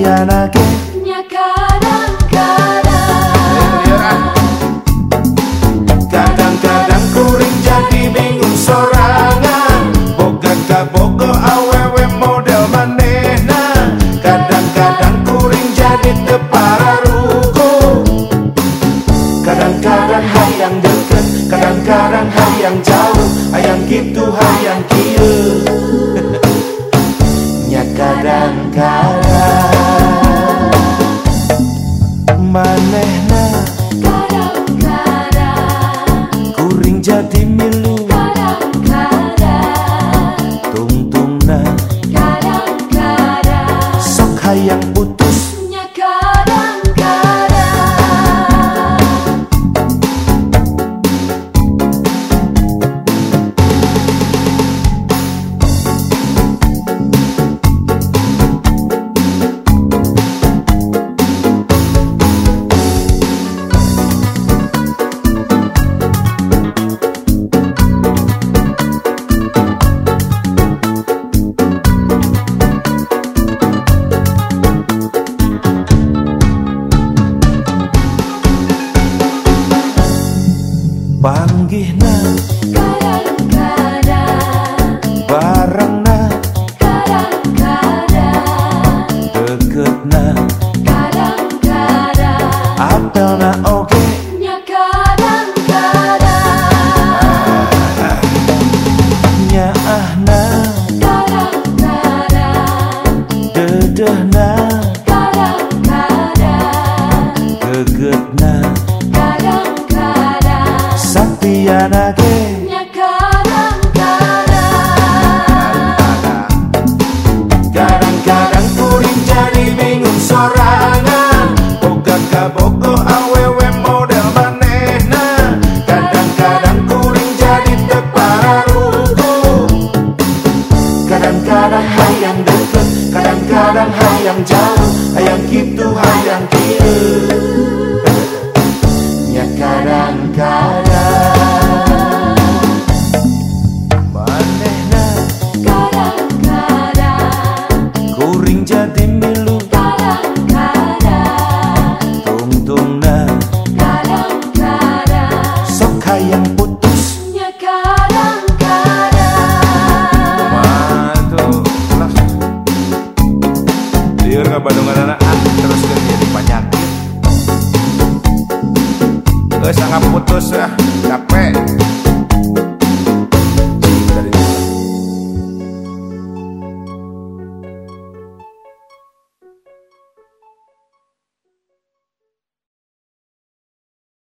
anake nya kadang-kadang. Kadang-kadang kuring jadi bingung sorangan, boga kabogo awewe model manehna. Kadang-kadang kuring jadi tepararuku, kadang-kadang hayang deket, kadang-kadang hayang jauh, hayang gitu hayang kieu. Nya kadang-kadang manehna Kadang-kadang, kuring jadi milu, kadang-kadang, tungtungna kadang-kadang, sok hayang putus. nya kadang-kadang. Panggihna Kadang-kadang, barengna, kadang-kadang, deketna kadang-kadang, apelna oge. nya kadang-kadang, Nyaahna kadang-kadang, dedehna kadang-kadang, gegetna kadang-kadang, sapianake. nya kadang-kadang. Kadang-kadang kuring jadi bingung sorangan, boga kabogo awewe model manehna. Kadang-kadang kuring jadi tepararuku, kadang-kadang hayang deket, kadang-kadang hayang jauh, hayang gitu hayang kieu.